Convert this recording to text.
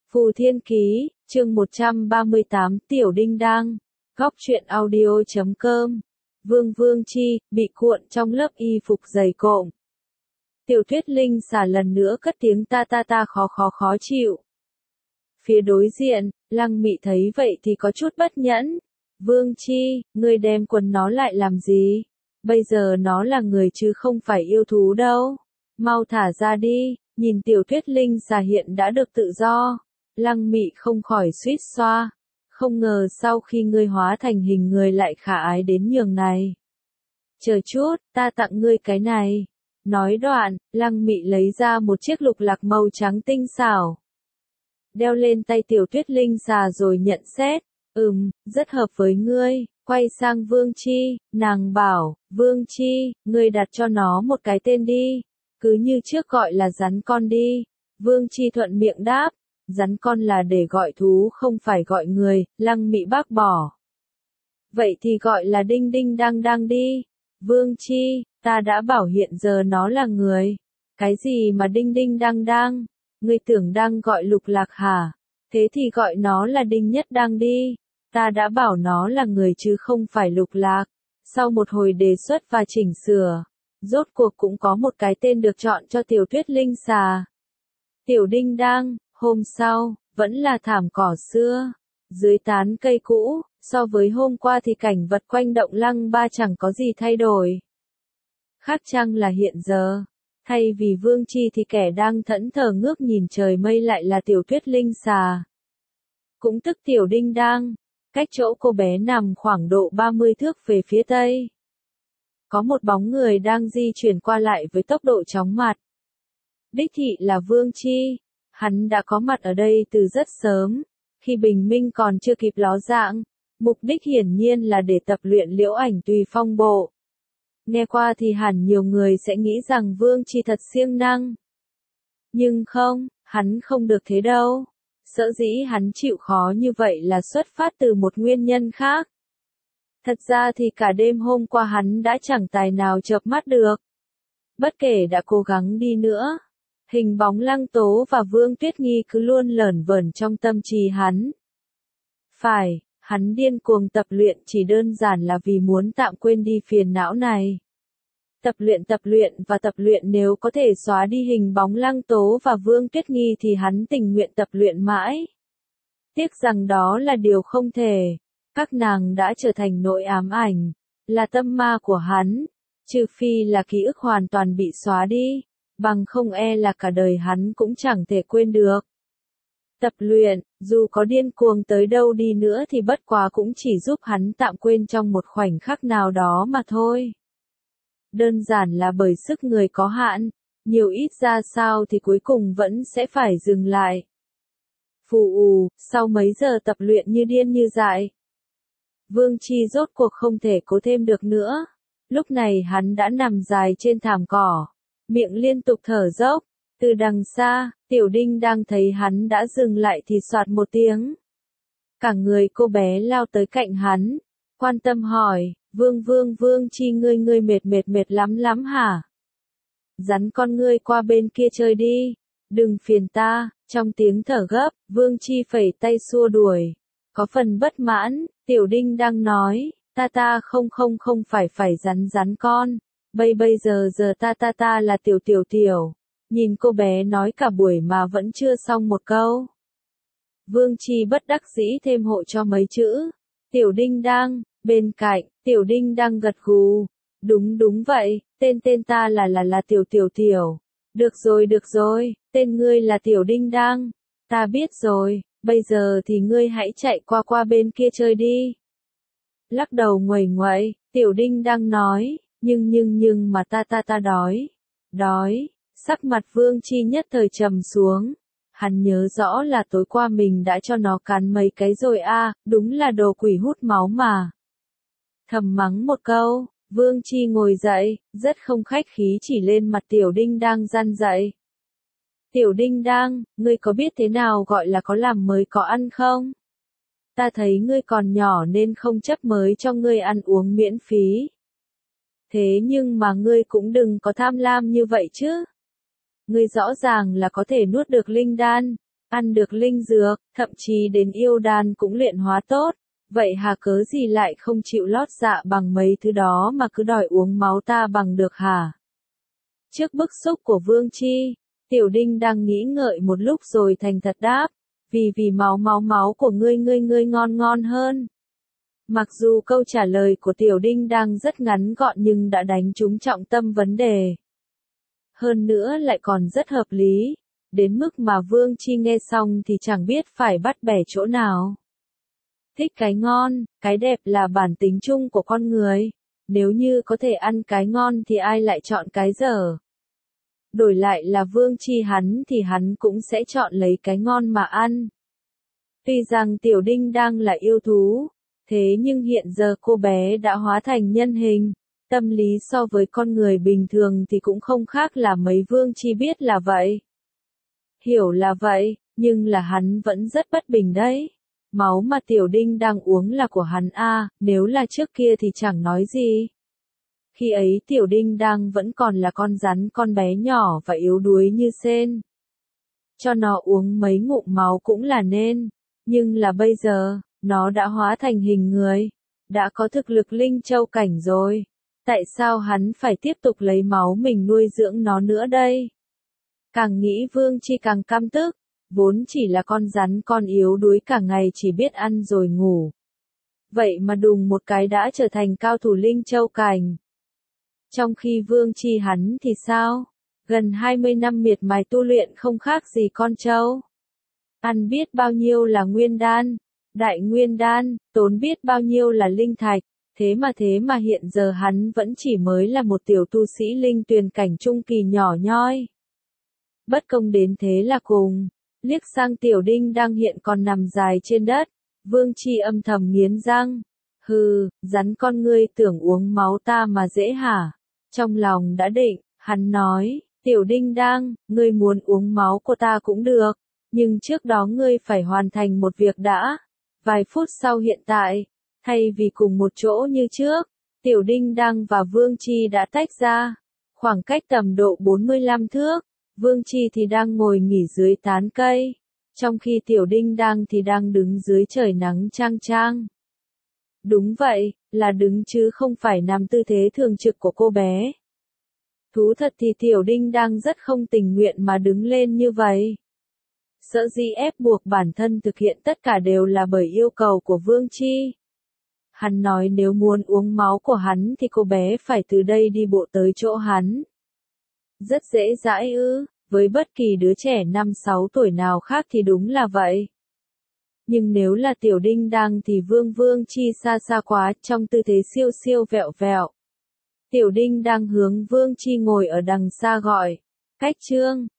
Phù Thiên Ký, chương 138, Tiểu Đinh Đang, góc truyện audio.com. Vương Vương Chi, bị cuộn trong lớp y phục dày cộm. Tiểu Tuyết Linh xả lần nữa cất tiếng ta khó chịu. Phía đối diện, Lăng Mị thấy vậy thì có chút bất nhẫn. Vương Chi, ngươi đem quần nó lại làm gì? Bây giờ nó là người chứ không phải yêu thú đâu. Mau thả ra đi, nhìn Tiểu Tuyết Linh xả hiện đã được tự do. Lăng Mị không khỏi suýt xoa. Không ngờ sau khi ngươi hóa thành hình người lại khả ái đến nhường này. Chờ chút, ta tặng ngươi cái này. Nói đoạn, Lăng Mị lấy ra một chiếc lục lạc màu trắng tinh xảo. Đeo lên tay Tiểu Tuyết Linh xà rồi nhận xét. Rất hợp với ngươi. Quay sang Vương Chi, nàng bảo, Vương Chi, ngươi đặt cho nó một cái tên đi. Cứ như trước gọi là rắn con đi. Vương Chi thuận miệng đáp. Rắn con là để gọi thú không phải gọi người, Lăng Mị bác bỏ. Vậy thì gọi là Đinh Đinh Đang đi. Vương Chi, ta đã bảo hiện giờ nó là người. Cái gì mà Đinh Đinh Đang? Ngươi tưởng đang gọi Lục Lạc hả? Thế thì gọi nó là Đinh Nhất Đang đi. Ta đã bảo nó là người chứ không phải Lục Lạc. Sau một hồi đề xuất và chỉnh sửa, rốt cuộc cũng có một cái tên được chọn cho Tiểu Tuyết Linh xà. Tiểu Đinh Đang. Hôm sau, vẫn là thảm cỏ xưa. Dưới tán cây cũ, so với hôm qua thì cảnh vật quanh động Lăng Ba chẳng có gì thay đổi. Khác chăng là hiện giờ, thay vì Vương Chi thì kẻ đang thẫn thờ ngước nhìn trời mây lại là Tiểu Tuyết Linh xà. Cũng tức Tiểu Đinh Đang, cách chỗ cô bé nằm khoảng độ 30 thước về phía tây. Có một bóng người đang di chuyển qua lại với tốc độ chóng mặt. Đích thị là Vương Chi. Hắn đã có mặt ở đây từ rất sớm, khi bình minh còn chưa kịp ló dạng, mục đích hiển nhiên là để tập luyện Liễu Ảnh Tùy Phong bộ. Nghe qua thì hẳn nhiều người sẽ nghĩ rằng Vương Chi thật siêng năng. Nhưng không, hắn không được thế đâu. Sở dĩ hắn chịu khó như vậy là xuất phát từ một nguyên nhân khác. Thật ra thì cả đêm hôm qua hắn đã chẳng tài nào chợp mắt được. Bất kể đã cố gắng đi nữa, hình bóng Lăng Tố và Vương Tuyết Nghi cứ luôn lởn vởn trong tâm trí hắn. Phải, hắn điên cuồng tập luyện chỉ đơn giản là vì muốn tạm quên đi phiền não này. Tập luyện nếu có thể xóa đi hình bóng Lăng Tố và Vương Tuyết Nghi thì hắn tình nguyện tập luyện mãi. Tiếc rằng đó là điều không thể. Các nàng đã trở thành nỗi ám ảnh, là tâm ma của hắn, trừ phi là ký ức hoàn toàn bị xóa đi. Bằng không e là cả đời hắn cũng chẳng thể quên được. Tập luyện, dù có điên cuồng tới đâu đi nữa thì bất quá cũng chỉ giúp hắn tạm quên trong một khoảnh khắc nào đó mà thôi. Đơn giản là bởi sức người có hạn, nhiều ít ra sao thì cuối cùng vẫn sẽ phải dừng lại. Sau mấy giờ tập luyện như điên như dại, Vương Chi rốt cuộc không thể cố thêm được nữa. Lúc này hắn đã nằm dài trên thảm cỏ, miệng liên tục thở dốc. Từ đằng xa, Tiểu Đinh đang thấy hắn đã dừng lại thì soạt một tiếng. Cả người cô bé lao tới cạnh hắn, quan tâm hỏi, Vương Chi ngươi mệt lắm hả? Rắn con ngươi qua bên kia chơi đi, đừng phiền ta. Trong tiếng thở gấp, Vương Chi phẩy tay xua đuổi. Có phần bất mãn, Tiểu Đinh đang nói, ta không phải rắn con. Bây giờ ta là tiểu. Nhìn cô bé nói cả buổi mà vẫn chưa xong một câu. Vương Chi bất đắc dĩ thêm hộ cho mấy chữ. Tiểu Đinh đang, bên cạnh, Tiểu Đinh đang gật gù. Đúng vậy, tên ta là tiểu. Được rồi, tên ngươi là Tiểu Đinh đang. Ta biết rồi, bây giờ thì ngươi hãy chạy qua bên kia chơi đi. Lắc đầu nguậy, Tiểu Đinh đang nói, nhưng mà ta đói. Sắc mặt Vương Chi nhất thời trầm xuống. Hắn nhớ rõ là tối qua mình đã cho nó cắn mấy cái rồi đúng là đồ quỷ hút máu mà. Thầm mắng một câu, Vương Chi ngồi dậy, rất không khách khí chỉ lên mặt Tiểu Đinh đang răn dậy. Tiểu Đinh đang, ngươi có biết thế nào gọi là có làm mới có ăn không? Ta thấy ngươi còn nhỏ nên không chấp mới cho ngươi ăn uống miễn phí. Thế nhưng mà ngươi cũng đừng có tham lam như vậy chứ. Ngươi rõ ràng là có thể nuốt được linh đan, ăn được linh dược, thậm chí đến yêu đan cũng luyện hóa tốt. Vậy hà cớ gì lại không chịu lót dạ bằng mấy thứ đó mà cứ đòi uống máu ta bằng được hả? Trước bức xúc của Vương Chi, Tiểu Đinh đang nghĩ ngợi một lúc rồi thành thật đáp, vì máu của ngươi ngon hơn. Mặc dù câu trả lời của Tiểu Đinh đang rất ngắn gọn nhưng đã đánh trúng trọng tâm vấn đề. Hơn nữa lại còn rất hợp lý, đến mức mà Vương Chi nghe xong thì chẳng biết phải bắt bẻ chỗ nào. Thích cái ngon, cái đẹp là bản tính chung của con người. Nếu như có thể ăn cái ngon thì ai lại chọn cái dở. Đổi lại là Vương Chi hắn thì hắn cũng sẽ chọn lấy cái ngon mà ăn. Tuy rằng Tiểu Đinh đang là yêu thú, thế nhưng hiện giờ cô bé đã hóa thành nhân hình. Tâm lý so với con người bình thường thì cũng không khác là mấy. Vương Chi biết là vậy. Hiểu là vậy, nhưng là hắn vẫn rất bất bình đấy. Máu mà Tiểu Đinh đang uống là của hắn à, nếu là trước kia thì chẳng nói gì. Khi ấy Tiểu Đinh đang vẫn còn là con rắn con bé nhỏ và yếu đuối như sên. Cho nó uống mấy ngụm máu cũng là nên, nhưng là bây giờ, nó đã hóa thành hình người, đã có thực lực linh châu cảnh rồi. Tại sao hắn phải tiếp tục lấy máu mình nuôi dưỡng nó nữa đây? Càng nghĩ Vương Chi càng căm tức, vốn chỉ là con rắn con yếu đuối cả ngày chỉ biết ăn rồi ngủ. Vậy mà đùng một cái đã trở thành cao thủ linh châu cảnh. Trong khi Vương Chi hắn thì sao? Gần 20 năm miệt mài tu luyện không khác gì con trâu. Ăn biết bao nhiêu là nguyên đan, đại nguyên đan, tốn biết bao nhiêu là linh thạch. Thế mà hiện giờ hắn vẫn chỉ mới là một tiểu tu sĩ linh tuyền cảnh trung kỳ nhỏ nhoi. Bất công đến thế là cùng. Liếc sang Tiểu Đinh đang hiện còn nằm dài trên đất, Vương Chi âm thầm nghiến răng. Hừ, rắn con ngươi tưởng uống máu ta mà dễ hả? Trong lòng đã định, hắn nói, Tiểu Đinh đang, ngươi muốn uống máu của ta cũng được, nhưng trước đó ngươi phải hoàn thành một việc đã. Vài phút sau hiện tại, thay vì cùng một chỗ như trước, Tiểu Đinh đang và Vương Chi đã tách ra, khoảng cách tầm độ 45 thước. Vương Chi thì đang ngồi nghỉ dưới tán cây, trong khi Tiểu Đinh đang thì đang đứng dưới trời nắng chang chang. Đúng vậy, là đứng chứ không phải nằm tư thế thường trực của cô bé. Thú thật thì Tiểu Đinh đang rất không tình nguyện mà đứng lên như vậy. Sở dĩ ép buộc bản thân thực hiện tất cả đều là bởi yêu cầu của Vương Chi. Hắn nói nếu muốn uống máu của hắn thì cô bé phải từ đây đi bộ tới chỗ hắn. Rất dễ dãi ư, với bất kỳ đứa trẻ 5-6 tuổi nào khác thì đúng là vậy. Nhưng nếu là Tiểu Đinh đang thì Vương Chi xa quá trong tư thế siêu vẹo vẹo. Tiểu Đinh đang hướng Vương Chi ngồi ở đằng xa gọi, Cách Trương.